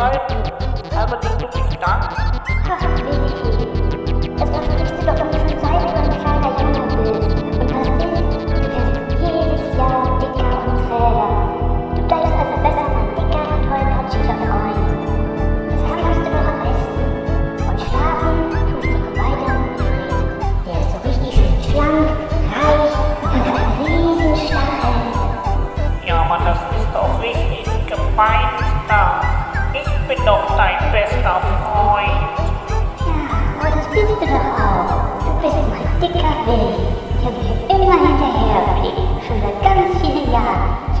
halten. Also bist du nicht da? Ach, Willi, das versprichst du doch schon seit du ein kleiner Junge bist. Und was ist? Du wirst jedes Jahr dicker und träger. Du bleibst also besser mein dicker, tollpatschiger Freund. Das kannst du doch am besten. Und schlafen tust du weiter mit Fred. Der ist so richtig schön schlank, reich und hat einen riesen Stachel. Ja, aber das ist doch richtig gemein, Star. Ich bin doch dein bester Freund. Ja, aber das bist du doch auch. Du bist mein dicker Willi, der mir immer hinterherfliegt, schon seit ganz vielen Jahren.